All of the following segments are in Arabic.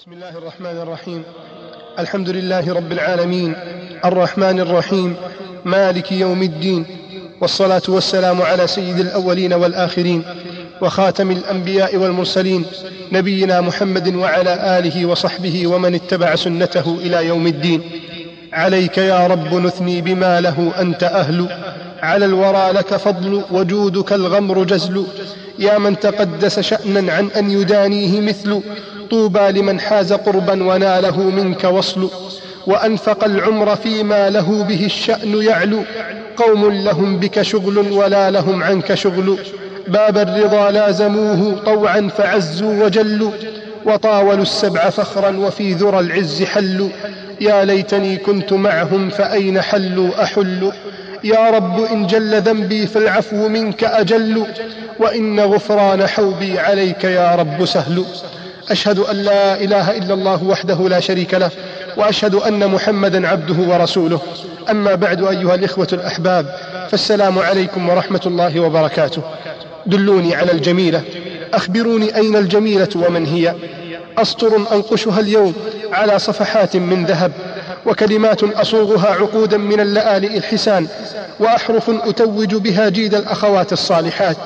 بسم الله الرحمن الرحيم. الحمد لله رب العالمين الرحمن الرحيم مالك يوم الدين، والصلاة والسلام على سيد الأولين والآخرين وخاتم الأنبياء والمرسلين نبينا محمد وعلى آله وصحبه ومن اتبع سنته إلى يوم الدين. عليك يا رب نثني بما له أنت أهل، على الورى لك فضل وجودك الغمر جزل، يا من تقدس شأنا عن أن يدانيه مثل، طوبى لمن حاز قربا وناله منك وصل، وأنفق العمر فيما له به الشأن يعلو، قوم لهم بك شغل ولا لهم عنك شغل، باب الرضا لازموه طوعا فعزوا وجلوا، وطاولوا السبع فخرا وفي ذرى العز حلوا، يا ليتني كنت معهم فأين حلوا أحل، يا رب إن جل ذنبي فالعفو منك أجل، وإن غفران حوبي عليك يا رب سهل. أشهد أن لا إله إلا الله وحده لا شريك له، وأشهد أن محمدا عبده ورسوله. أما بعد، أيها الإخوة الأحباب، فالسلام عليكم ورحمة الله وبركاته. دلوني على الجميلة، أخبروني أين الجميلة ومن هي؟ أسطر أنقشها اليوم على صفحات من ذهب، وكلمات أصوغها عقودا من اللآلئ الحسان، وأحرف أتوج بها جيد الأخوات الصالحات.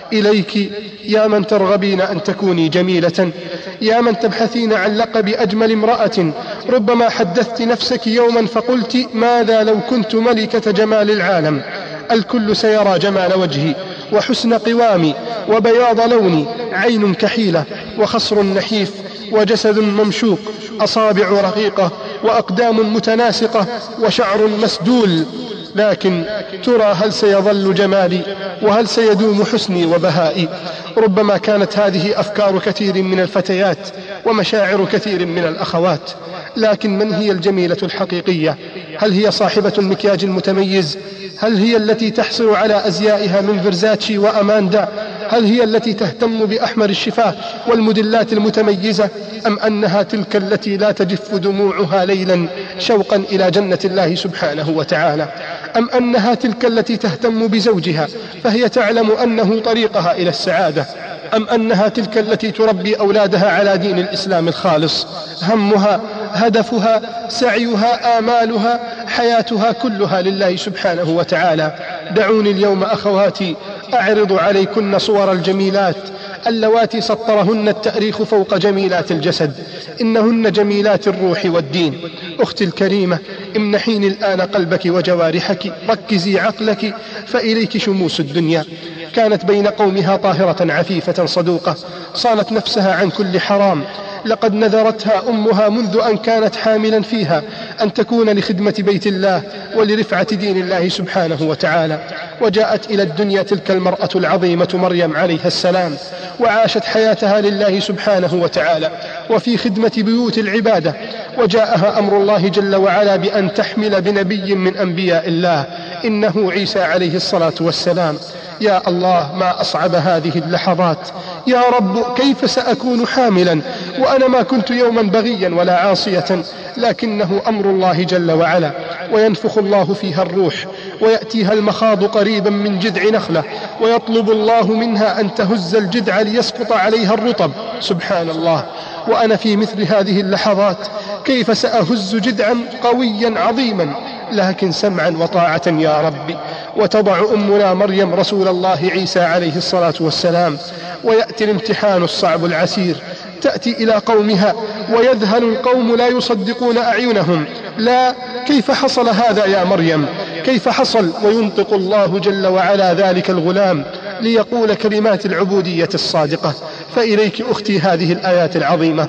إليك يا من ترغبين أن تكوني جميلة، يا من تبحثين عن لقب أجمل امرأة، ربما حدثت نفسك يوما فقلت ماذا لو كنت ملكة جمال العالم، الكل سيرى جمال وجهي وحسن قوامي وبياض لوني، عين كحيلة وخصر نحيف وجسد ممشوق، أصابع رقيقة وأقدام متناسقة وشعر مسدول، لكن ترى هل سيظل جمالي وهل سيدوم حسني وبهائي؟ ربما كانت هذه أفكار كثير من الفتيات ومشاعر كثير من الأخوات، لكن من هي الجميلة الحقيقية؟ هل هي صاحبة المكياج المتميز؟ هل هي التي تحصل على أزيائها من فيرزاتشي وأماندا؟ هل هي التي تهتم بأحمر الشفاه والموديلات المتميزة؟ أم أنها تلك التي لا تجف دموعها ليلا شوقا إلى جنة الله سبحانه وتعالى؟ أم أنها تلك التي تهتم بزوجها فهي تعلم أنه طريقها إلى السعادة؟ أم أنها تلك التي تربي أولادها على دين الإسلام الخالص، همها هدفها سعيها آمالها حياتها كلها لله سبحانه وتعالى؟ دعوني اليوم أخواتي أعرض عليكن صور الجميلات اللواتي سطرهن التاريخ فوق جميلات الجسد، إنهن جميلات الروح والدين. أختي الكريمة، امنحيني الآن قلبك وجوارحك، ركزي عقلك فإليك شموس الدنيا. كانت بين قومها طاهرة عفيفة صدوقة، صانت نفسها عن كل حرام، لقد نذرتها أمها منذ أن كانت حاملا فيها أن تكون لخدمة بيت الله ولرفعة دين الله سبحانه وتعالى، وجاءت إلى الدنيا تلك المرأة العظيمة مريم عليها السلام، وعاشت حياتها لله سبحانه وتعالى وفي خدمة بيوت العبادة، وجاءها أمر الله جل وعلا بأن تحمل بنبي من أنبياء الله، إنه عيسى عليه الصلاة والسلام. يا الله، ما أصعب هذه اللحظات! يا رب، كيف سأكون حاملا وأنا ما كنت يوما بغيا ولا عاصية؟ لكنه أمر الله جل وعلا، وينفخ الله فيها الروح، ويأتيها المخاض قريبا من جذع نخلة، ويطلب الله منها أن تهز الجذع ليسقط عليها الرطب. سبحان الله! وأنا في مثل هذه اللحظات كيف سأهز جذعا قويا عظيما؟ لكن سمعا وطاعة يا ربي. وتضع أمنا مريم رسول الله عيسى عليه الصلاة والسلام، ويأتي الامتحان الصعب العسير، تأتي إلى قومها ويذهل القوم لا يصدقون أعينهم. لا، كيف حصل هذا يا مريم؟ كيف حصل؟ وينطق الله جل وعلا ذلك الغلام ليقول كلمات العبودية الصادقة. فإليك أختي هذه الآيات العظيمة: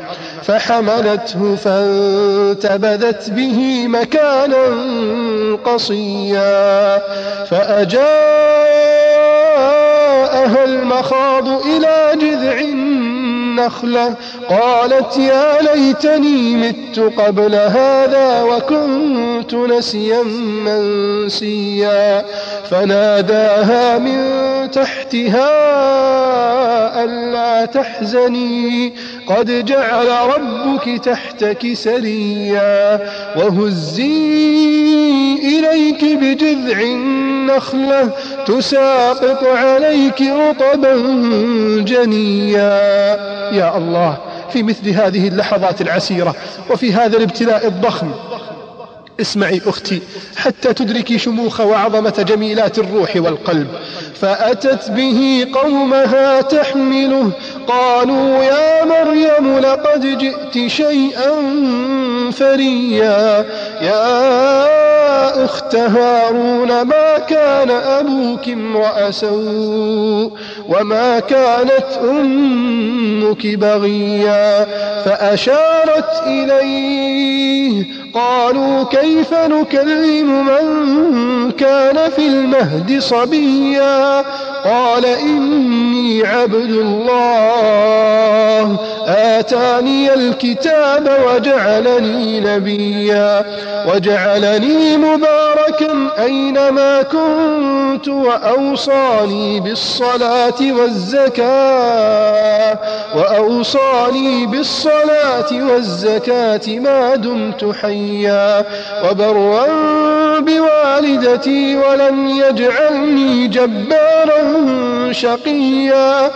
فحملته فانتبذت به مكانا قصيا، فأجاءها المخاض إلى جذع النخلة قالت يا ليتني مت قبل هذا وكنت نسيا منسيا، فناداها من تحتها ألا تحزني قد جعل ربك تحتك سريا، وهزي إليك بجذع النخلة تساقط عليك رطبا جنيا. يا الله، في مثل هذه اللحظات العسيرة وفي هذا الابتلاء الضخم. اسمعي أختي حتى تدركي شموخ وعظمة جميلات الروح والقلب. فأتت به قومها تحمله قالوا يا مريم لقد جئت شيئا فريا يا أخت هارون ما كان أبوك امرأ سوء وما كانت أمك بغيا. فأشارت إليه قالوا كيف نكلم من كان في المهد صبيا قال إني عبد الله آتاني الكتاب وجعلني نبيا وجعلني مباركا أينما كنت وأوصاني بالصلاة والزكاة ما دمت حيا وبرا بوالدتي ولم يجعلني جبارا شقيا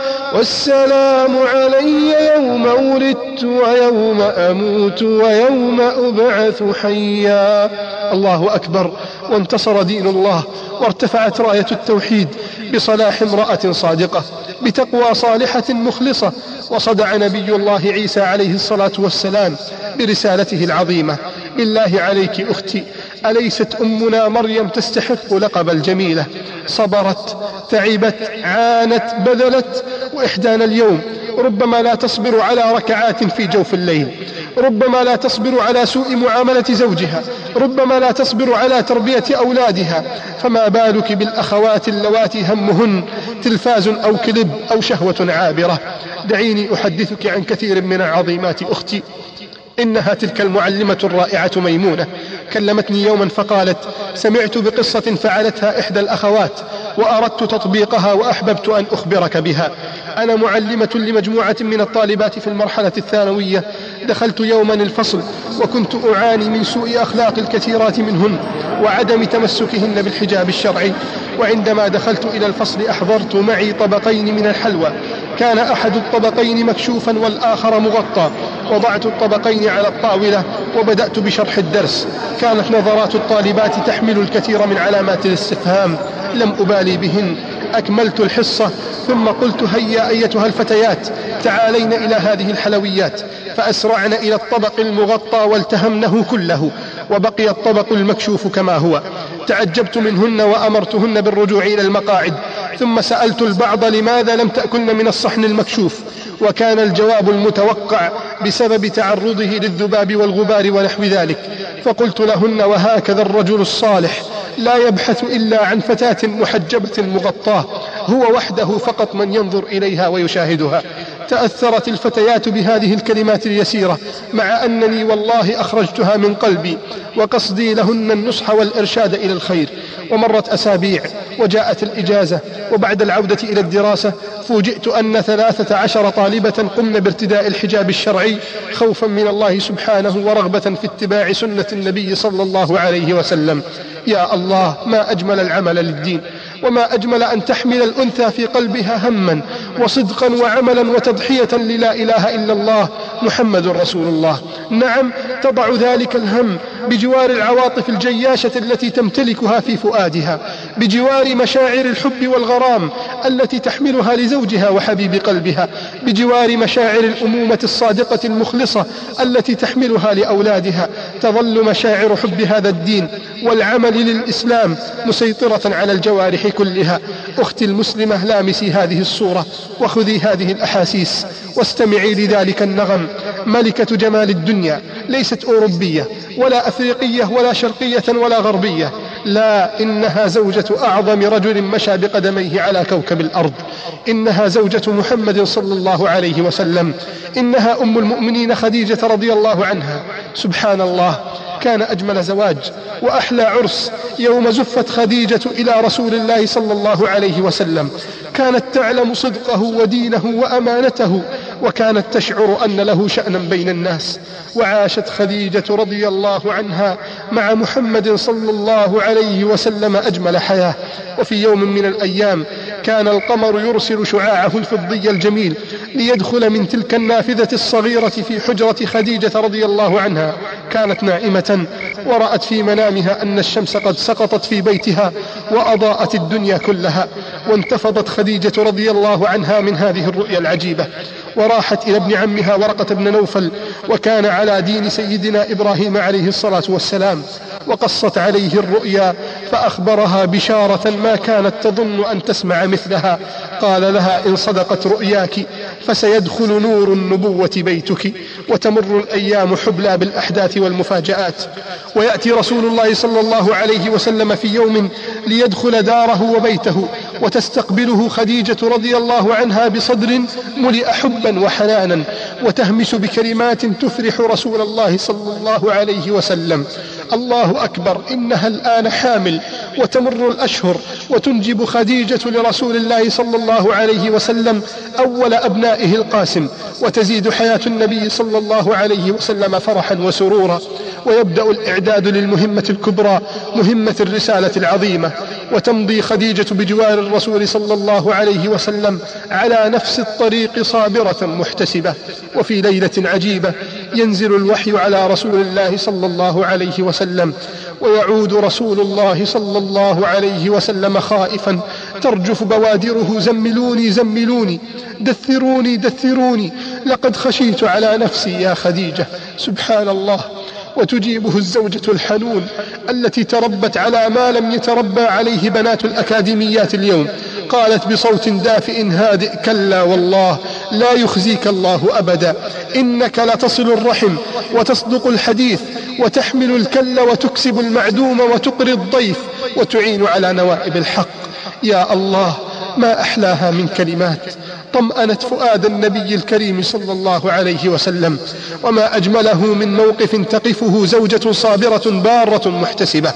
والسلام علي يوم ولدت ويوم أموت ويوم أبعث حيا. الله أكبر. وانتصر دين الله وارتفعت راية التوحيد بصلاح امرأة صادقة بتقوى صالحة مخلصة. وصدع نبي الله عيسى عليه الصلاة والسلام برسالته العظيمة. بالله عليك أختي أليست أمنا مريم تستحق لقب الجميلة؟ صبرت تعبت عانت بذلت. وإحدانا اليوم ربما لا تصبر على ركعات في جوف الليل، ربما لا تصبر على سوء معاملة زوجها، ربما لا تصبر على تربية أولادها، فما بالك بالأخوات اللواتي همهن تلفاز أو كلب أو شهوة عابرة. دعيني أحدثك عن كثير من العظيمات أختي. إنها تلك المعلمة الرائعة ميمونة كلمتني يوما فقالت سمعت بقصة فعلتها إحدى الأخوات وأردت تطبيقها وأحببت أن أخبرك بها. أنا معلمة لمجموعة من الطالبات في المرحلة الثانوية. دخلت يوما الفصل وكنت أعاني من سوء أخلاق الكثيرات منهن وعدم تمسكهن بالحجاب الشرعي. وعندما دخلت إلى الفصل أحضرت معي طبقين من الحلوى، كان أحد الطبقين مكشوفا والآخر مغطى. وضعت الطبقين على الطاولة وبدأت بشرح الدرس. كانت نظرات الطالبات تحمل الكثير من علامات الاستفهام، لم أبالي بهن. أكملت الحصة ثم قلت هيا أيتها الفتيات تعالين إلى هذه الحلويات. فأسرعن إلى الطبق المغطى والتهمنه كله وبقي الطبق المكشوف كما هو. تعجبت منهن وأمرتهن بالرجوع إلى المقاعد. ثم سألت البعض لماذا لم تأكلن من الصحن المكشوف، وكان الجواب المتوقع بسبب تعرضه للذباب والغبار ونحو ذلك. فقلت لهن وهكذا الرجل الصالح لا يبحث إلا عن فتاة محجبة مغطاة، هو وحده فقط من ينظر إليها ويشاهدها. تأثرت الفتيات بهذه الكلمات اليسيرة مع أنني والله أخرجتها من قلبي وقصدي لهن النصح والإرشاد إلى الخير. ومرت أسابيع وجاءت الإجازة، وبعد العودة إلى الدراسة فوجئت أن 13 طالبة قمن بارتداء الحجاب الشرعي خوفا من الله سبحانه ورغبة في اتباع سنة النبي صلى الله عليه وسلم. يا الله ما أجمل العمل للدين، وما أجمل أن تحمل الأنثى في قلبها هما وصدقا وعملا وتضحية للا إله إلا الله محمد رسول الله. نعم تضع ذلك الهم بجوار العواطف الجياشة التي تمتلكها في فؤادها، بجوار مشاعر الحب والغرام التي تحملها لزوجها وحبيب قلبها، بجوار مشاعر الأمومة الصادقة المخلصة التي تحملها لأولادها. تظل مشاعر حب هذا الدين والعمل للإسلام مسيطرة على الجوارح كلها. أختي المسلمة لامسي هذه الصورة وخذي هذه الأحاسيس واستمعي لذلك النغم. ملكة جمال الدنيا ليست أوروبية ولا أفريقية ولا شرقية ولا غربية، لا، إنها زوجة أعظم رجل مشى بقدميه على كوكب الأرض. إنها زوجة محمد صلى الله عليه وسلم. إنها أم المؤمنين خديجة رضي الله عنها. سبحان الله، كان أجمل زواج وأحلى عرس يوم زفت خديجة إلى رسول الله صلى الله عليه وسلم. كانت تعلم صدقه ودينه وأمانته، وكانت تشعر أن له شأنا بين الناس. وعاشت خديجة رضي الله عنها مع محمد صلى الله عليه وسلم أجمل حياة. وفي يوم من الأيام كان القمر يرسل شعاعه الفضي الجميل ليدخل من تلك النافذة الصغيرة في حجرة خديجة رضي الله عنها. كانت نائمة ورأت في منامها أن الشمس قد سقطت في بيتها وأضاءت الدنيا كلها، وانتفضت خديجة رضي الله عنها من هذه الرؤيا العجيبة، وراحت إلى ابن عمها ورقة بن نوفل، وكان على دين سيدنا إبراهيم عليه الصلاة والسلام، وقصت عليه الرؤيا فأخبرها بشارة ما كانت تظن أن تسمع مثلها. قال لها: إن صدقت رؤياك فسيدخل نور النبوة بيتك، وتمر الأيام حبلى بالأحداث والمفاجآت، ويأتي رسول الله صلى الله عليه وسلم في يوم ليدخل داره وبيته، وتستقبله خديجة رضي الله عنها بصدر ملئ حبا وحنانا، وتهمس بكلمات تفرح رسول الله صلى الله عليه وسلم: الله أكبر، إنها الآن حامل. وتمر الأشهر وتنجب خديجة لرسول الله صلى الله عليه وسلم أول أبنائه القاسم، وتزيد حياة النبي صلى الله عليه وسلم فرحا وسرورا، ويبدأ الإعداد للمهمة الكبرى، مهمة الرسالة العظيمة. وتمضي خديجة بجوار الرسول صلى الله عليه وسلم على نفس الطريق صابرة محتسبة. وفي ليلة عجيبة ينزل الوحي على رسول الله صلى الله عليه وسلم، ويعود رسول الله صلى الله عليه وسلم خائفا ترجف بوادره: زملوني زملوني، دثروني دثروني، لقد خشيت على نفسي يا خديجة. سبحان الله. وتجيبه الزوجة الحنون التي تربت على ما لم يتربى عليه بنات الأكاديميات اليوم. قالت بصوت دافئ هادئ: كلا والله، لا يخزيك الله أبدا، إنك لتصل الرحم وتصدق الحديث وتحمل الكل وتكسب المعدوم وتقري الضيف وتعين على نوائب الحق. يا الله، ما أحلاها من كلمات طمأنت فؤاد النبي الكريم صلى الله عليه وسلم، وما أجمله من موقف تقفه زوجة صابرة بارة محتسبة.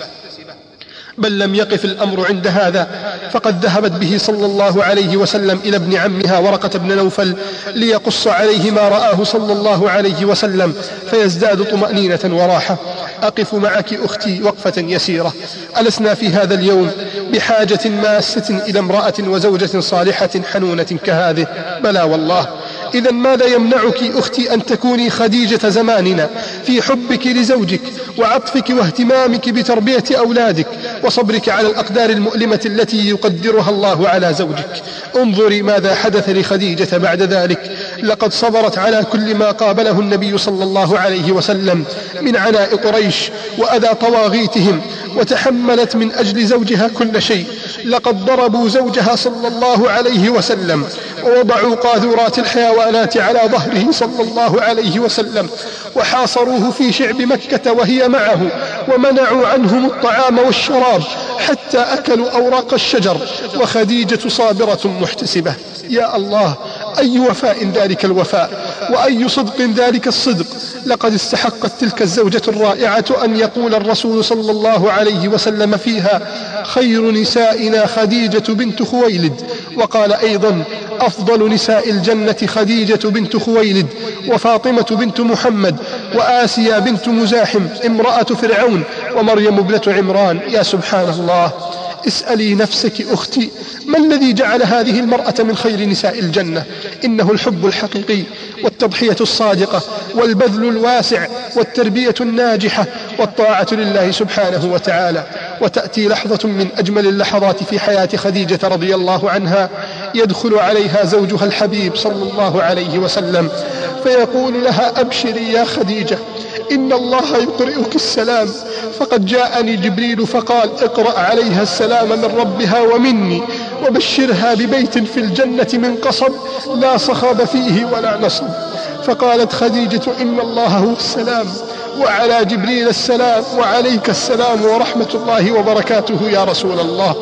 بل لم يقف الأمر عند هذا، فقد ذهبت به صلى الله عليه وسلم إلى ابن عمها ورقة بن نوفل ليقص عليه ما رآه صلى الله عليه وسلم فيزداد طمأنينة وراحة. أقف معك أختي وقفة يسيرة. ألسنا في هذا اليوم بحاجة ماسة إلى امرأة وزوجة صالحة حنونة كهذه؟ بلى والله. إذا ماذا يمنعك أختي أن تكوني خديجة زماننا في حبك لزوجك وعطفك واهتمامك بتربية أولادك وصبرك على الأقدار المؤلمة التي يقدرها الله على زوجك؟ انظري ماذا حدث لخديجة بعد ذلك. لقد صبرت على كل ما قابله النبي صلى الله عليه وسلم من عناء قريش وأذى طواغيتهم، وتحملت من أجل زوجها كل شيء. لقد ضربوا زوجها صلى الله عليه وسلم ووضعوا قاذورات الحيوانات على ظهره صلى الله عليه وسلم، وحاصروه في شعب مكة وهي معه، ومنعوا عنهم الطعام والشراب حتى أكلوا أوراق الشجر، وخديجة صابرة محتسبة. يا الله، أي وفاء ذلك الوفاء، وأي صدق ذلك الصدق. لقد استحقت تلك الزوجة الرائعة أن يقول الرسول صلى الله عليه وسلم فيها: خير نسائنا خديجة بنت خويلد. وقال أيضا: أفضل نساء الجنة خديجة بنت خويلد، وفاطمة بنت محمد، وآسيا بنت مزاحم امرأة فرعون، ومريم ابنة عمران. يا سبحان الله. اسألي نفسك أختي، ما الذي جعل هذه المرأة من خير نساء الجنة؟ إنه الحب الحقيقي، والتضحية الصادقة، والبذل الواسع، والتربية الناجحة، والطاعة لله سبحانه وتعالى. وتأتي لحظة من أجمل اللحظات في حياة خديجة رضي الله عنها، يدخل عليها زوجها الحبيب صلى الله عليه وسلم فيقول لها: أبشري يا خديجة، إن الله يقرئك السلام، فقد جاءني جبريل فقال: اقرأ عليها السلام من ربها ومني، وبشرها ببيت في الجنة من قصب لا صخب فيه ولا نصب. فقالت خديجة: إن الله هو السلام، وعلى جبريل السلام، وعليك السلام ورحمة الله وبركاته يا رسول الله.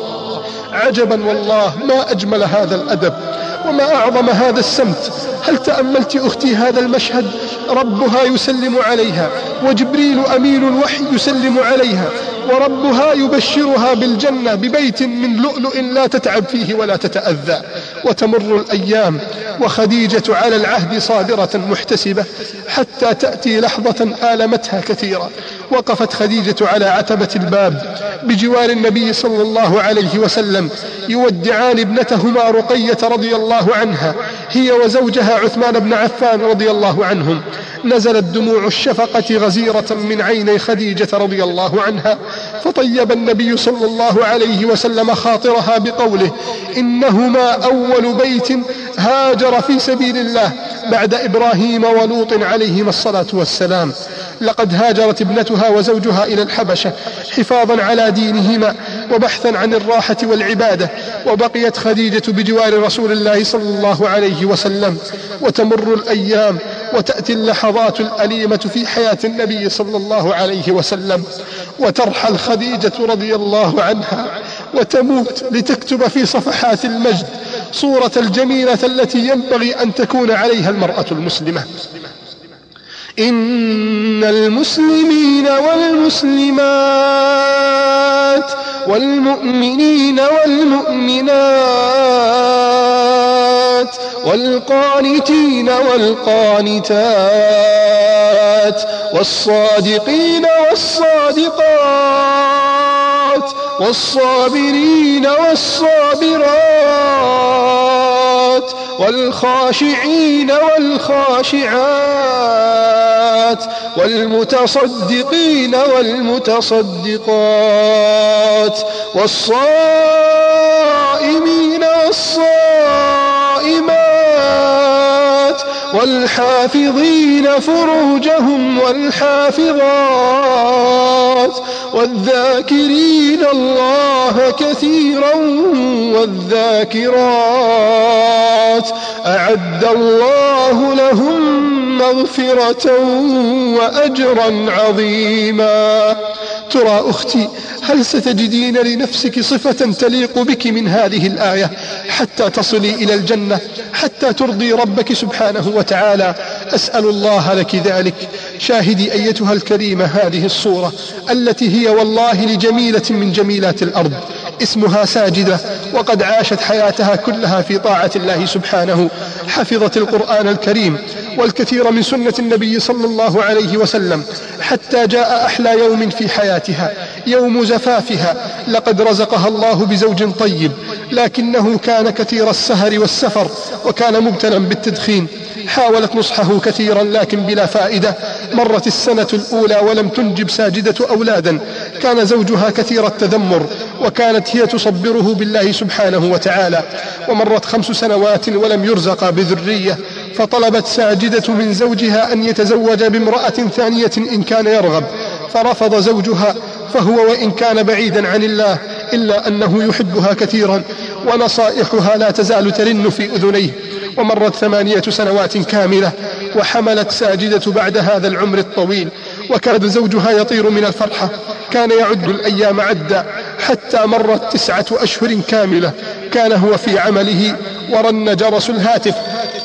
عجبا والله، ما أجمل هذا الأدب وما أعظم هذا السمت. هل تأملت أختي هذا المشهد؟ ربها يسلم عليها، وجبريل أمين الوحي يسلم عليها، وربها يبشرها بالجنة ببيت من لؤلؤ لا تتعب فيه ولا تتأذى. وتمر الأيام وخديجة على العهد صابرة محتسبة حتى تأتي لحظة آلمتها كثيرا. وقفت خديجة على عتبة الباب بجوار النبي صلى الله عليه وسلم يودعان ابنتهما رقية رضي الله عنها هي وزوجها عثمان بن عفان رضي الله عنهم. نزلت دموع الشفقة غزيرة من عيني خديجة رضي الله عنها، فطيب النبي صلى الله عليه وسلم خاطرها بقوله: إنهما أول بيت هاجر في سبيل الله بعد إبراهيم ولوط عليهما الصلاة والسلام. لقد هاجرت ابنتها وزوجها إلى الحبشة حفاظا على دينهما وبحثا عن الراحة والعبادة، وبقيت خديجة بجوار رسول الله صلى الله عليه وسلم. وتمر الأيام وتأتي اللحظات الأليمة في حياة النبي صلى الله عليه وسلم، وترحل خديجة رضي الله عنها وتموت لتكتب في صفحات المجد صورة الجميلة التي ينبغي أن تكون عليها المرأة المسلمة. إن المسلمين والمسلمات والمؤمنين والمؤمنات والقانتين والقانتات والصادقين والصادقات والصابرين والصابرات والخاشعين والخاشعات والمتصدقين والمتصدقات والصائمين والصائمات والحافظين فروجهم والحافظات والذاكرين الله كثيرا والذاكرات أعد الله لهم مغفرة وأجرا عظيما. ترى أختي، هل ستجدين لنفسك صفة تليق بك من هذه الآية حتى تصلي إلى الجنة، حتى ترضي ربك سبحانه وتعالى؟ أسأل الله لك ذلك. شاهدي أيتها الكريمة هذه الصورة التي هي والله لجميلة من جميلات الأرض، اسمها ساجدة، وقد عاشت حياتها كلها في طاعة الله سبحانه. حفظت القرآن الكريم والكثير من سنة النبي صلى الله عليه وسلم حتى جاء أحلى يوم في حياتها، يوم زفافها. لقد رزقها الله بزوج طيب، لكنه كان كثير السهر والسفر وكان مبتلا بالتدخين. حاولت نصحه كثيرا لكن بلا فائدة. مرت السنة الأولى ولم تنجب ساجدة أولادا. كان زوجها كثير التذمر وكانت هي تصبره بالله سبحانه وتعالى. ومرت 5 سنوات ولم يرزق بذرية، فطلبت ساجدة من زوجها أن يتزوج بامرأة ثانية إن كان يرغب، فرفض زوجها، فهو وإن كان بعيدا عن الله إلا أنه يحبها كثيرا، ونصائحها لا تزال ترن في أذنيه. ومرت 8 سنوات كاملة وحملت ساجدة بعد هذا العمر الطويل، وكاد زوجها يطير من الفرحة. كان يعد الأيام عدا حتى مرت 9 أشهر كاملة. كان هو في عمله ورن جرس الهاتف: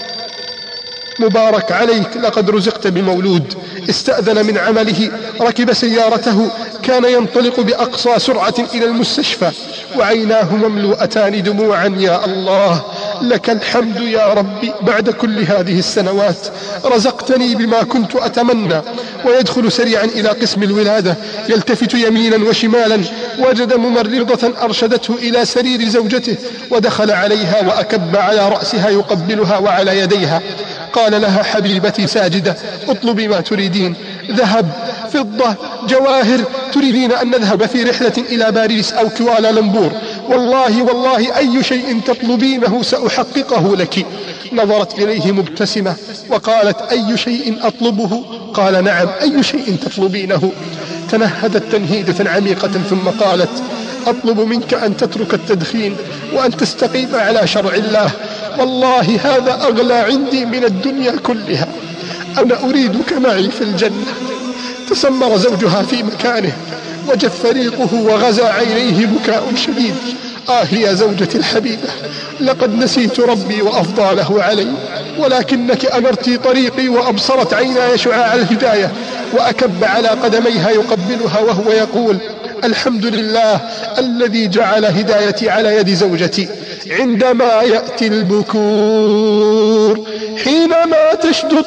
مبارك عليك، لقد رزقت بمولود. استأذن من عمله، ركب سيارته، كان ينطلق بأقصى سرعة إلى المستشفى وعيناه مملوءتان دموعا. يا الله، لك الحمد يا ربي، بعد كل هذه السنوات رزقتني بما كنت أتمنى. ويدخل سريعا إلى قسم الولادة، يلتفت يمينا وشمالا، وجد ممرضة أرشدته إلى سرير زوجته، ودخل عليها وأكب على رأسها يقبلها وعلى يديها. قال لها: حبيبتي ساجدة، اطلبي ما تريدين، ذهب، فضة، جواهر، تريدين أن نذهب في رحلة إلى باريس أو كوالالمبور؟ والله أي شيء تطلبينه سأحققه لك. نظرت إليه مبتسمة وقالت: أي شيء أطلبه؟ قال: نعم، أي شيء تطلبينه؟ تنهدت تنهيدة عميقة ثم قالت: أطلب منك أن تترك التدخين وأن تستقيم على شرع الله. والله هذا أغلى عندي من الدنيا كلها. أنا أريدك معي في الجنة. تسمر زوجها في مكانه وجف ريقه وغزى عينيه بكاء شديد. يا زوجتي الحبيبة، لقد نسيت ربي وأفضاله علي، ولكنك أنرت طريقي وأبصرت عيناي شعاع الهداية. وأكب على قدميها يقبلها وهو يقول: الحمد لله الذي جعل هدايتي على يد زوجتي عندما يأتي البكور، حينما تشدو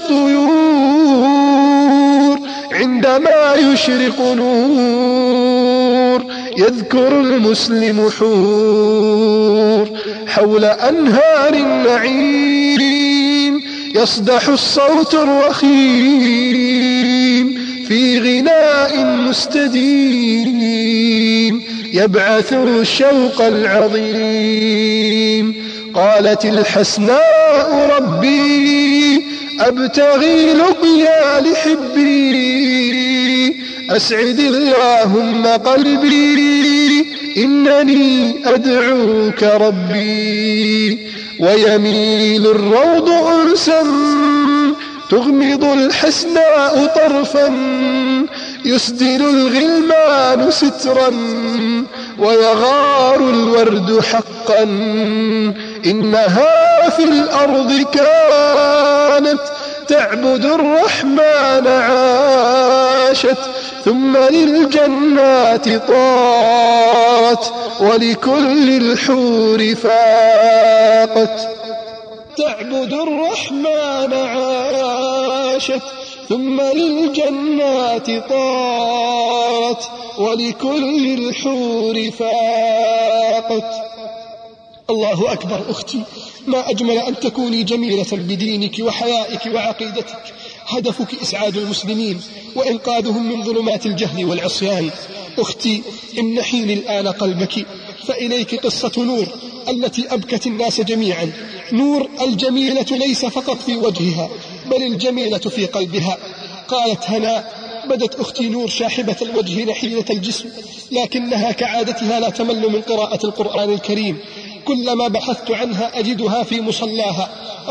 الطيور، عندما يشرق نور، يذكر المسلم حور حول أنهار النعيم، يصدح الصوت الرخيم في غناء مستديم، يبعث الشوق العظيم. قالت الحسناء ربي أبتغي لقيا لحبي، أسعد اللهم قلبي إنني أدعوك ربي. ويميل الروض أنسا تغمض الحسناء طرفا، يسدل الغلمان سترا ويغار الورد حقا. إنها في الأرض كانت تعبد الرحمن، عاشت ثم للجنات طارت ولكل الحور فاقت. تعبد الرحمن عاشت ثم للجنات طارت ولكل الحور فاقت. الله أكبر أختي، ما أجمل أن تكوني جميلة بدينك وحيائك وعقيدتك. هدفك إسعاد المسلمين وإنقاذهم من ظلمات الجهل والعصيان. أختي، امنحيني الآن قلبك، فإليك قصة نور التي أبكت الناس جميعا. نور الجميلة ليس فقط في وجهها، بل الجميلة في قلبها. قالت هناء: بدت أختي نور شاحبة الوجه نحيلة الجسم، لكنها كعادتها لا تمل من قراءة القرآن الكريم. كلما بحثت عنها أجدها في مصلاها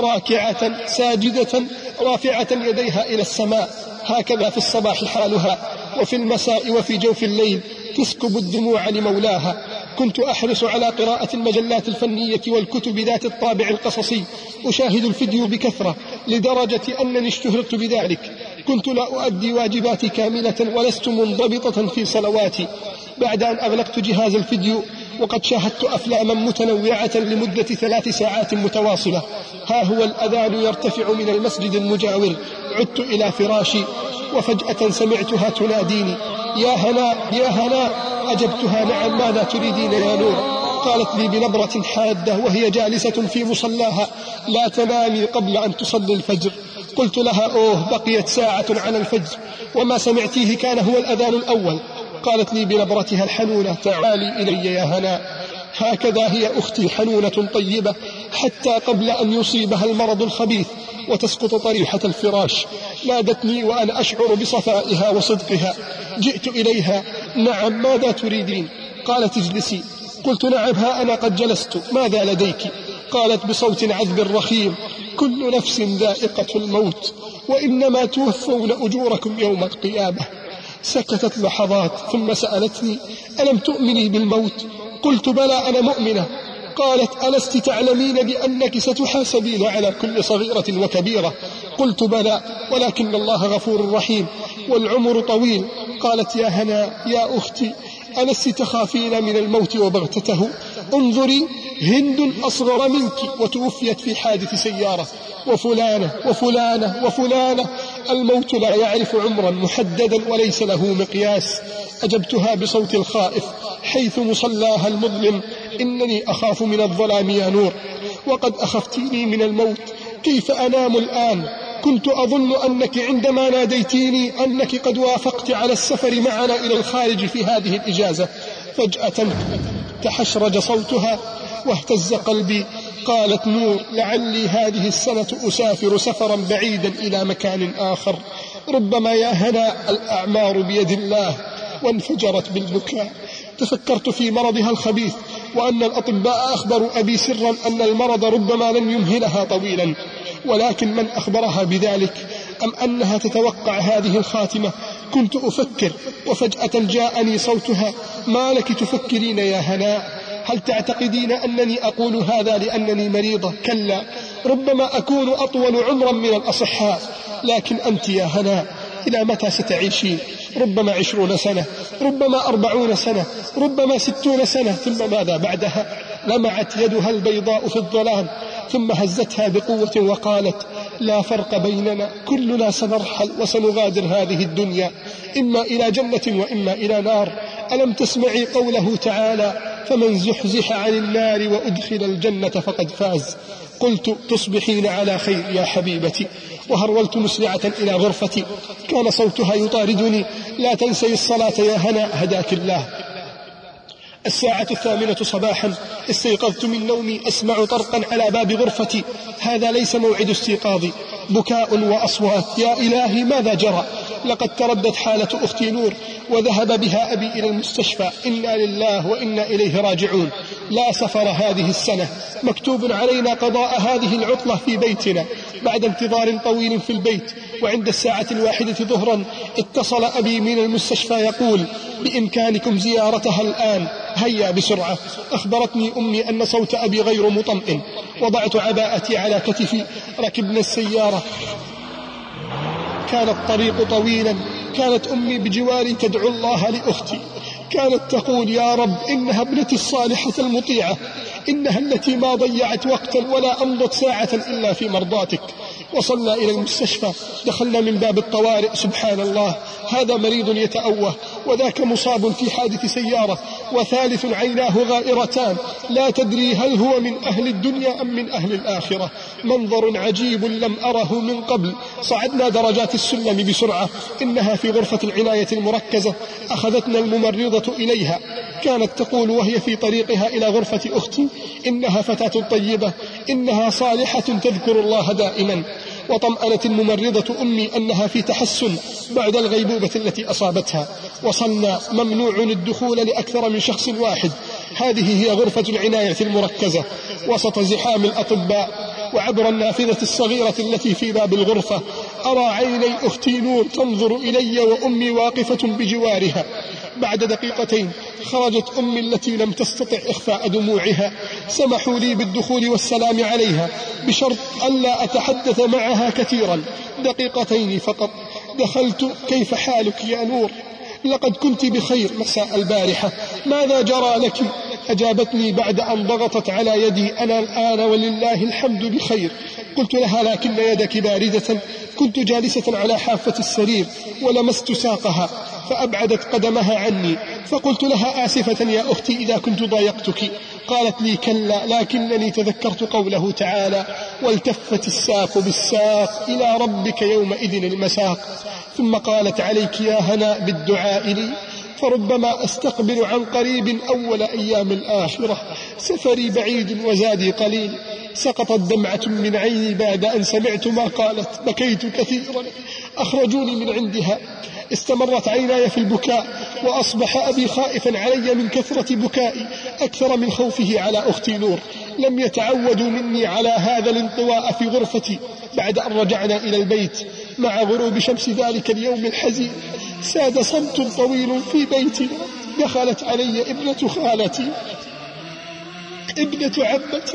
راكعة ساجدة رافعة يديها إلى السماء، هكذا في الصباح حالها، وفي المساء وفي جوف الليل تسكب الدموع لمولاها. كنت أحرص على قراءة المجلات الفنية والكتب ذات الطابع القصصي، أشاهد الفيديو بكثرة لدرجة أنني اشتهرت بذلك. كنت لا أؤدي واجباتي كاملة ولست منضبطة في صلواتي. بعد أن أغلقت جهاز الفيديو وقد شاهدت أفلاما متنوعة لمدة 3 ساعات متواصلة، ها هو الأذان يرتفع من المسجد المجاور. عدت إلى فراشي وفجأة سمعتها تناديني: يا هناء يا هناء. أجبتها: نعم، ماذا تريدين يا نور؟ قالت لي بنبرة حادة وهي جالسة في مصلاها: لا تنامي قبل أن تصلي الفجر. قلت لها: أوه، بقيت ساعة على الفجر وما سمعتيه كان هو الأذان الأول. قالت لي بنبرتها الحنونة: تعالي إلي يا هناء. هكذا هي أختي، حنونة طيبة حتى قبل أن يصيبها المرض الخبيث وتسقط طريحة الفراش. نادتني وأنا أشعر بصفائها وصدقها. جئت إليها: نعم، ماذا تريدين؟ قالت: اجلسي. قلت: نعم، ها أنا قد جلست، ماذا لديك؟ قالت بصوت عذب رخيم: كل نفس ذائقة الموت، وإنما توفون أجوركم يوم القيامة. سكتت لحظات ثم سألتني: ألم تؤمني بالموت؟ قلت: بلى، أنا مؤمنة. قالت: ألست تعلمين بأنك ستحاسبين على كل صغيرة وكبيرة؟ قلت: بلى، ولكن الله غفور رحيم والعمر طويل. قالت: يا هناء يا أختي، ألست تخافين من الموت وبغتته؟ انظري، هند أصغر منك وتوفيت في حادث سيارة، وفلانة وفلانة وفلانة. الموت لا يعرف عمرا محددا وليس له مقياس. أجبتها بصوت الخائف حيث مصلاها المظلم: إنني أخاف من الظلام يا نور، وقد أخفتيني من الموت، كيف أنام الآن؟ كنت أظن أنك عندما ناديتيني أنك قد وافقت على السفر معنا إلى الخارج في هذه الإجازة. فجأة تحشرج صوتها واهتز قلبي. قالت نور: لعلي هذه السنة أسافر سفرا بعيدا إلى مكان آخر. ربما يا هناء، الأعمار بيد الله. وانفجرت بالبكاء. تفكرت في مرضها الخبيث، وأن الأطباء أخبروا أبي سرا أن المرض ربما لن يمهلها طويلا، ولكن من أخبرها بذلك؟ أم أنها تتوقع هذه الخاتمة؟ كنت أفكر وفجأة جاءني صوتها: ما لك تفكرين يا هناء؟ هل تعتقدين أنني أقول هذا لأنني مريضة؟ كلا، ربما أكون أطول عمرا من الأصحاء، لكن أنت يا هناء إلى متى ستعيشين؟ ربما 20 سنة، ربما 40 سنة، ربما 60 سنة، ثم ماذا بعدها؟ لمعت يدها البيضاء في الظلام ثم هزتها بقوة وقالت: لا فرق بيننا، كلنا سنرحل وسنغادر هذه الدنيا، إما إلى جنة وإما إلى نار. ألم تسمعي قوله تعالى: فمن زحزح عن النار وأدخل الجنة فقد فاز. قلت: تصبحين على خير يا حبيبتي. وهرولت مسرعة إلى غرفتي، كان صوتها يطاردني: لا تنسي الصلاة يا هنا هداك الله. 8:08 صباحا استيقظت من نومي أسمع طرقا على باب غرفتي. هذا ليس موعد استيقاظي، بكاء وأصوات. يا إلهي ماذا جرى؟ لقد تردت حالة أختي نور وذهب بها أبي إلى المستشفى. إنا لله وإنا إليه راجعون. لا سفر هذه السنة، مكتوب علينا قضاء هذه العطلة في بيتنا بعد انتظار طويل في البيت. وعند 1:01 ظهرا اتصل أبي من المستشفى يقول: بإمكانكم زيارتها الآن، هيا بسرعة. أخبرتني أمي أن صوت أبي غير مطمئن. وضعت عباءتي على كتفي، ركبنا السيارة. كان الطريق طويلا. كانت أمي بجواري تدعو الله لأختي، كانت تقول: يا رب إنها ابنتي الصالحة المطيعة، إنها التي ما ضيعت وقتا ولا أمضت ساعة إلا في مرضاتك. وصلنا إلى المستشفى، دخلنا من باب الطوارئ. سبحان الله، هذا مريض يتأوه، وذاك مصاب في حادث سيارة، وثالث عيناه غائرتان، لا تدري هل هو من أهل الدنيا أم من أهل الآخرة. منظر عجيب لم أره من قبل. صعدنا درجات السلم بسرعة. إنها في غرفة العناية المركزة. أخذتنا الممرضة إليها، كانت تقول وهي في طريقها إلى غرفة أختي: إنها فتاة طيبة، إنها صالحة تذكر الله دائما. وطمأنت الممرضة أمي أنها في تحسن بعد الغيبوبة التي أصابتها. وصلنا. ممنوع الدخول لأكثر من شخص واحد. هذه هي غرفة العناية المركزة، وسط زحام الأطباء. وعبر النافذة الصغيرة التي في باب الغرفة أرى عيني أختي نور تنظر إلي وأمي واقفة بجوارها. بعد دقيقتين خرجت أمي التي لم تستطع إخفاء دموعها. سمحوا لي بالدخول والسلام عليها بشرط ألا أتحدث معها كثيرا، 2 دقيقتين فقط. دخلت: كيف حالك يا نور؟ لقد كنت بخير مساء البارحة، ماذا جرى لك؟ أجابتني بعد أن ضغطت على يدي: أنا الآن ولله الحمد بخير. قلت لها: لكن يدك باردة. كنت جالسة على حافة السرير ولمست ساقها فأبعدت قدمها عني، فقلت لها: آسفة يا أختي إذا كنت ضايقتك. قالت لي: كلا، لكنني تذكرت قوله تعالى: والتفت الساق بالساق إلى ربك يومئذ المساق. ثم قالت: عليك يا هناء بالدعاء لي، فربما أستقبل عن قريب أول أيام الآخرة. سفري بعيد وزادي قليل. سقطت دمعة من عيني بعد أن سمعت ما قالت. بكيت كثيرا. أخرجوني من عندها. استمرت عيناي في البكاء، وأصبح أبي خائفا علي من كثرة بكائي أكثر من خوفه على أختي نور. لم يتعودوا مني على هذا الانطواء في غرفتي. بعد أن رجعنا إلى البيت مع غروب شمس ذلك اليوم الحزين ساد صمت طويل في بيتنا. دخلت علي ابنة خالتي، ابنة عمتي،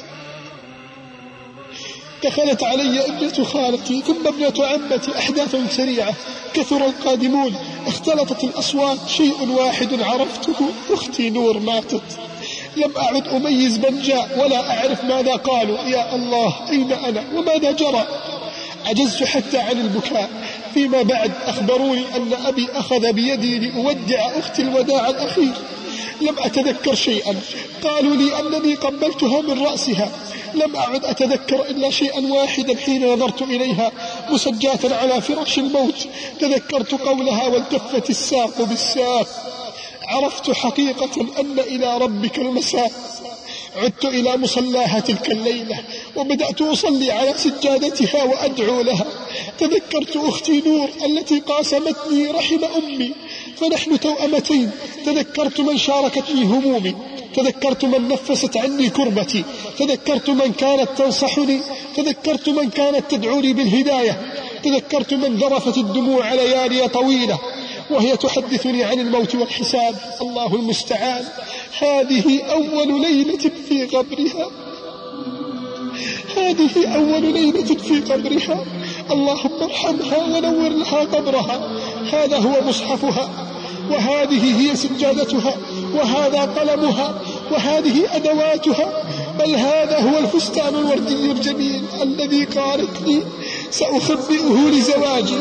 دخلت علي ابنة خالتي ثم ابنة عمتي. أحداث سريعة، كثر القادمون، اختلطت الأصوات. شيء واحد عرفته: أختي نور ماتت. لم أعد أميز من جاء ولا أعرف ماذا قالوا. يا الله، أين أنا وماذا جرى؟ عجزت حتى عن البكاء. فيما بعد أخبروني أن أبي أخذ بيدي لأودع أختي الوداع الأخير. لم أتذكر شيئا. قالوا لي أنني قبلتها من رأسها. لم أعد أتذكر إلا شيئا واحدا حين نظرت إليها مسجاة على فراش الموت. تذكرت قولها: والتفت الساق بالساق. عرفت حقيقة أن إلى ربك المساق. عدت إلى مصلاها تلك الليلة وبدأت أصلي على سجادتها وأدعو لها. تذكرت أختي نور التي قاسمتني رحم أمي، فنحن توأمتين. تذكرت من شاركتني همومي، تذكرت من نفست عني كربتي، تذكرت من كانت تنصحني، تذكرت من كانت تدعوني بالهداية، تذكرت من ذرفت الدموع ليالي طويلة وهي تحدثني عن الموت والحساب. الله المستعان. هذه أول ليلة في قبرها، هذه أول ليلة في قبرها. اللهم ارحمها ونور لها قبرها. هذا هو مصحفها، وهذه هي سجادتها، وهذا قلمها، وهذه أدواتها، بل هذا هو الفستان الوردي الجميل الذي قالت لي سأخبئه لزواجي.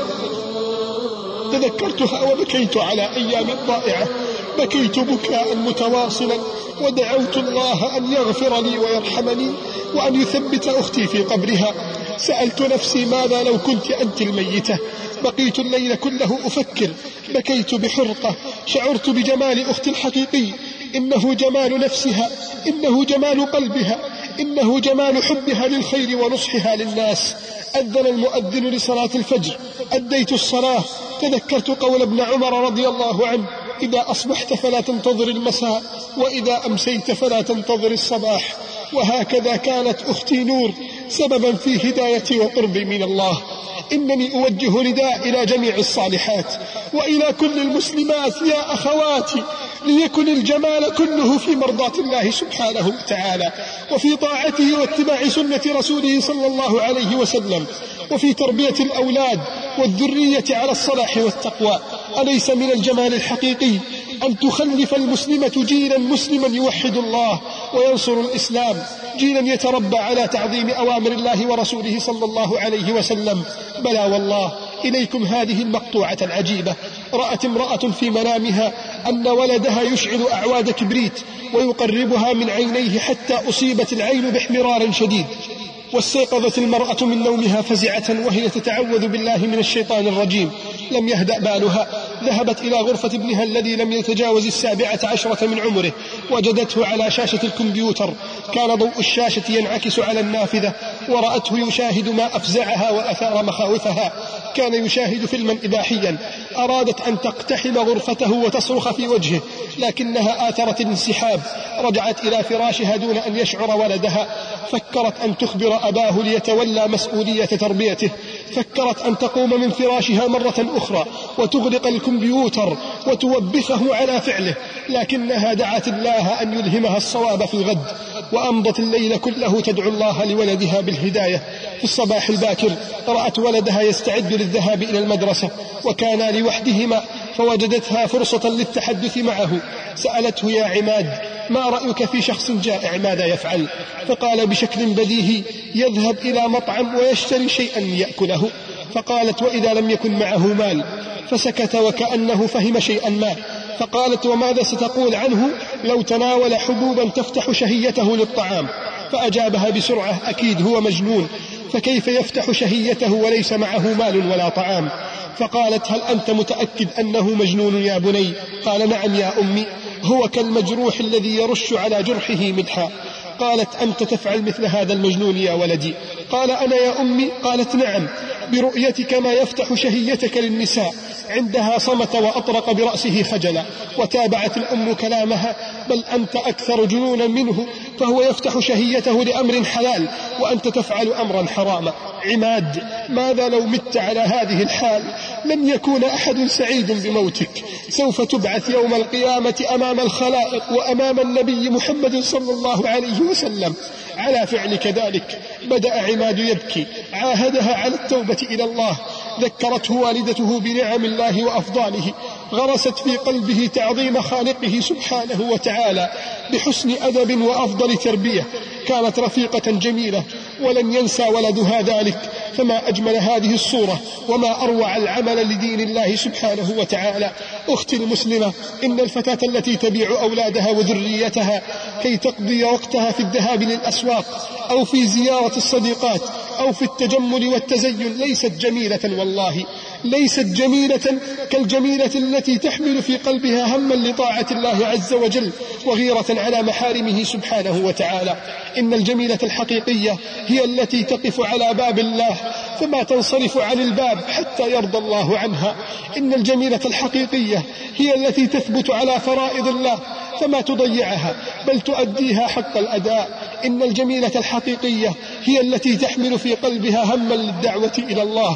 تذكرتها وبكيت على أيام ضائعة، بكيت بكاء متواصلا، ودعوت الله أن يغفر لي ويرحمني وأن يثبت أختي في قبرها. سألت نفسي ماذا لو كنت أنت الميتة؟ بقيت الليل كله أفكر، بكيت بحرقة، شعرت بجمال أختي الحقيقي. إنه جمال نفسها، إنه جمال قلبها، إنه جمال حبها للخير ونصحها للناس. أذن المؤذن لصلاة الفجر، أديت الصلاة. تذكرت قول ابن عمر رضي الله عنه: إذا أصبحت فلا تنتظر المساء، وإذا أمسيت فلا تنتظر الصباح. وهكذا كانت أختي نور سببا في هدايتي وقربي من الله. إنني أوجه نداء إلى جميع الصالحات وإلى كل المسلمات يا أخواتي، ليكن الجمال كله في مرضاة الله سبحانه وتعالى، وفي طاعته واتباع سنة رسوله صلى الله عليه وسلم، وفي تربية الأولاد والذرية على الصلاح والتقوى. أليس من الجمال الحقيقي أن تخلف المسلمة جيلا مسلما يوحد الله وينصر الإسلام، جيلا يتربى على تعظيم أوامر الله ورسوله صلى الله عليه وسلم؟ بلى والله. إليكم هذه المقطوعة العجيبة. رأت امرأة في منامها أن ولدها يشعل أعواد كبريت ويقربها من عينيه حتى أصيبت العين باحمرار شديد، واستيقظت المرأة من نومها فزعة وهي تتعوذ بالله من الشيطان الرجيم. لم يهدأ بالها، ذهبت إلى غرفة ابنها الذي لم يتجاوز 17 من عمره، وجدته على شاشة الكمبيوتر. كان ضوء الشاشة ينعكس على النافذة، ورأته يشاهد ما أفزعها وأثار مخاوفها. كان يشاهد فيلما إباحيا. أرادت أن تقتحم غرفته وتصرخ في وجهه، لكنها آثرت الانسحاب. رجعت إلى فراشها دون أن يشعر ولدها. فكرت أن تخبر أباه ليتولى مسؤولية تربيته. فكرت أن تقوم من فراشها مرة أخرى وتغلق الكمبيوتر وتوبخه على فعله، لكنها دعت الله أن يلهمها الصواب في الغد، وأمضت الليل كله تدعو الله لولدها بالهداية. في الصباح الباكر رأت ولدها يستعد للذهاب إلى المدرسة، وكانا لوحدهما، فوجدتها فرصة للتحدث معه. سألته: يا عماد، ما رأيك في شخص جائع ماذا يفعل؟ فقال بشكل بديهي: يذهب إلى مطعم ويشتري شيئا يأكله. فقالت: وإذا لم يكن معه مال؟ فسكت وكأنه فهم شيئا ما. فقالت: وماذا ستقول عنه لو تناول حبوبا تفتح شهيته للطعام؟ فأجابها بسرعة: أكيد هو مجنون، فكيف يفتح شهيته وليس معه مال ولا طعام؟ فقالت: هل أنت متأكد أنه مجنون يا بني؟ قال: نعم يا أمي، هو كالمجروح الذي يرش على جرحه ملحا. قالت: أنت تفعل مثل هذا المجنون يا ولدي؟ قال: أنا يا أمي. قالت: نعم، برؤيتك ما يفتح شهيتك للنساء. عندها صمت وأطرق برأسه خجلا. وتابعت الأم كلامها: بل أنت أكثر جنونا منه، فهو يفتح شهيته لأمر حلال وأنت تفعل أمرا حراما. عماد، ماذا لو مت على هذه الحال؟ لن يكون أحد سعيد بموتك. سوف تبعث يوم القيامة أمام الخلائق وأمام النبي محمد صلى الله عليه وسلم على فعلك ذلك. بدأ عماد يبكي، عاهدها على التوبة إلى الله. ذكرته والدته بنعم الله وأفضاله، غرست في قلبه تعظيم خالقه سبحانه وتعالى بحسن أدب وأفضل تربية. كانت رفيقة جميلة، ولن ينسى ولدها ذلك. فما أجمل هذه الصورة، وما أروع العمل لدين الله سبحانه وتعالى. أختي المسلمة، إن الفتاة التي تبيع أولادها وذريتها كي تقضي وقتها في الذهاب للأسواق أو في زيارة الصديقات أو في التجمل والتزين ليست جميلة، والله ليست جميلة كالجميلة التي تحمل في قلبها هما لطاعة الله عز وجل وغيرة على محارمه سبحانه وتعالى. إن الجميلة الحقيقية هي التي تقف على باب الله فما تنصرف عن الباب حتى يرضى الله عنها. إن الجميلة الحقيقية هي التي تثبت على فرائض الله فما تضيعها بل تؤديها حق الأداء. إن الجميلة الحقيقية هي التي تحمل في قلبها هما للدعوة إلى الله.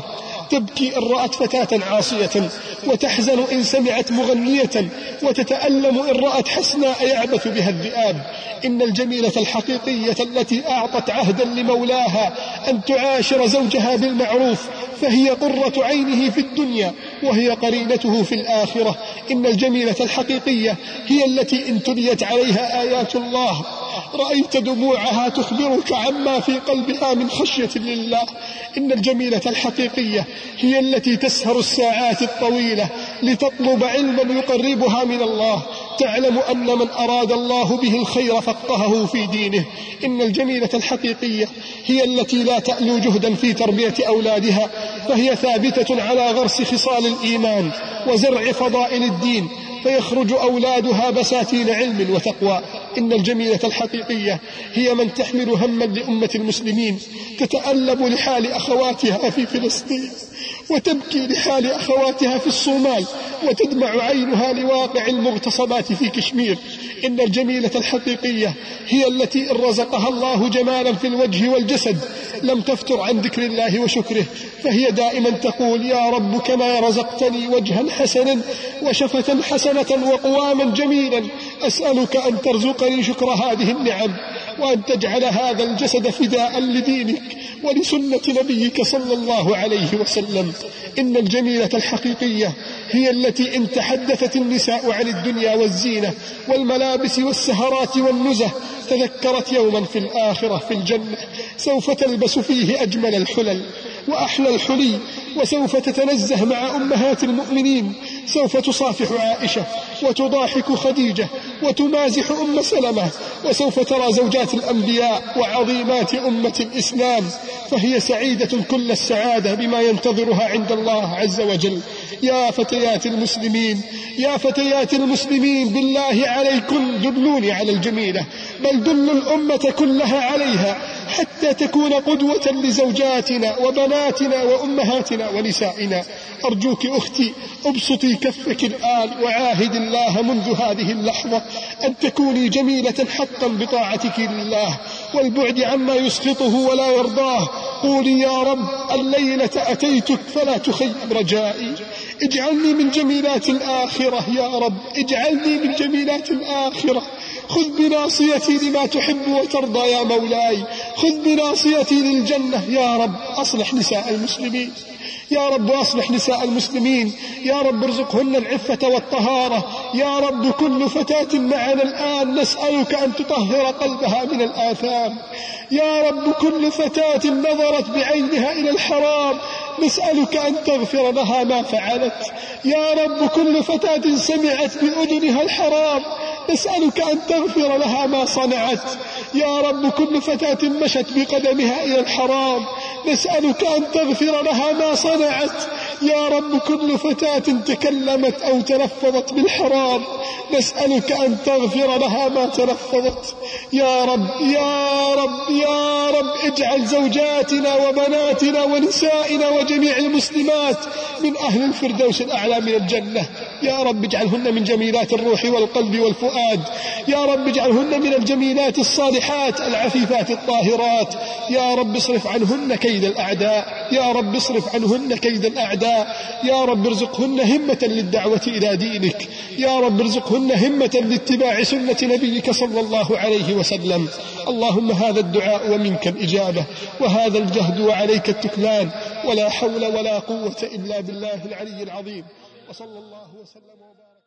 تبكي إن رأت فتاة عاصية، وتحزن إن سمعت مغنية، وتتألم إن رأت حسناء يعبث بها الذئاب. إن الجميلة الحقيقية التي أعطت عهدا لمولاها أن تعاشر زوجها بالمعروف فهي قرة عينه في الدنيا وهي قرينته في الآخرة. إن الجميلة الحقيقية هي التي إن تليت عليها آيات الله رأيت دموعها تخبرك عما في قلبها من خشية لله. إن الجميلة الحقيقية هي التي تسهر الساعات الطويلة لتطلب علما يقربها من الله، تعلم أن من أراد الله به الخير فقهه في دينه. إن الجميلة الحقيقية هي التي لا تألو جهدا في تربية أولادها، فهي ثابتة على غرس خصال الإيمان وزرع فضائل الدين، فيخرج أولادها بساتين علم وتقوى. إن الجميلة الحقيقية هي من تحمل هما لأمة المسلمين، تتألم لحال أخواتها في فلسطين، وتبكي لحال أخواتها في الصومال، وتدمع عينها لواقع المغتصبات في كشمير. إن الجميلة الحقيقية هي التي إن رزقها الله جمالا في الوجه والجسد لم تفتر عن ذكر الله وشكره، فهي دائما تقول: يا رب كما رزقتني وجها حسنا وشفة حسنة وقواما جميلا، أسألك أن ترزقني شكر هذه النعم، وأن تجعل هذا الجسد فداء لدينك ولسنة نبيك صلى الله عليه وسلم. إن الجميلة الحقيقية هي التي إن تحدثت النساء عن الدنيا والزينة والملابس والسهرات والنزه تذكرت يوما في الآخرة في الجنة سوف تلبس فيه أجمل الحلل وأحلى الحلي، وسوف تتنزه مع أمهات المؤمنين، سوف تصافح عائشة وتضاحك خديجة وتمازح أم سلمة، وسوف ترى زوجات الأنبياء وعظيمات أمة الإسلام، فهي سعيدة كل السعادة بما ينتظرها عند الله عز وجل. يا فتيات المسلمين، يا فتيات المسلمين، بالله عليكم دلوني على الجميلة، بل دلوا الأمة كلها عليها حتى تكون قدوة لزوجاتنا وبناتنا وأمهاتنا ونسائنا. أرجوك أختي أبسطي كفك الآن وعاهد الله منذ هذه اللحظة أن تكوني جميلة حقا بطاعتك لله والبعد عما يسخطه ولا يرضاه. قولي: يا رب الليلة أتيتك فلا تخيب رجائي، اجعلني من جميلات الآخرة، يا رب اجعلني من جميلات الآخرة. خذ بناصيتي لما تحب وترضى يا مولاي، خذ بناصيتي للجنة يا رب. أصلح نساء المسلمين يا رب، أصلح نساء المسلمين يا رب، ارزقهن العفة والطهارة يا رب. كل فتاة معنا الآن نسألك أن تطهر قلبها من الآثام يا رب. كل فتاة نظرت بعينها إلى الحرام نسألك أن تغفر لها ما فعلت يا رب. كل فتاة سمعت بأذنها الحرام نسألك أن تغفر لها ما صنعت يا رب. كل فتاة مشت بقدمها إلى الحرام نسألك أن تغفر لها ما صنعت يا رب. كل فتاة تكلمت أو تلفظت بالحرام نسألك أن تغفر لها ما تلفظت يا رب. يا رب يا رب اجعل زوجاتنا وبناتنا ونسائنا وجميع المسلمات من أهل الفردوس الأعلى من الجنة يا رب. اجعلهن من جميلات الروح والقلب والفؤاد يا رب. اجعلهن من الجميلات الصالحات العفيفات الطاهرات يا رب. اصرف عنهن كيد الأعداء يا رب، اصرف عنهن كيد الأعداء يا رب. ارزقهن همة للدعوة إلى دينك يا رب، ارزقهن همة لاتباع سنة نبيك صلى الله عليه وسلم. اللهم هذا الدعاء ومنك الإجابة، وهذا الجهد وعليك التكلان، ولا حول ولا قوة إلا بالله العلي العظيم. وصلى الله وسلم وبارك.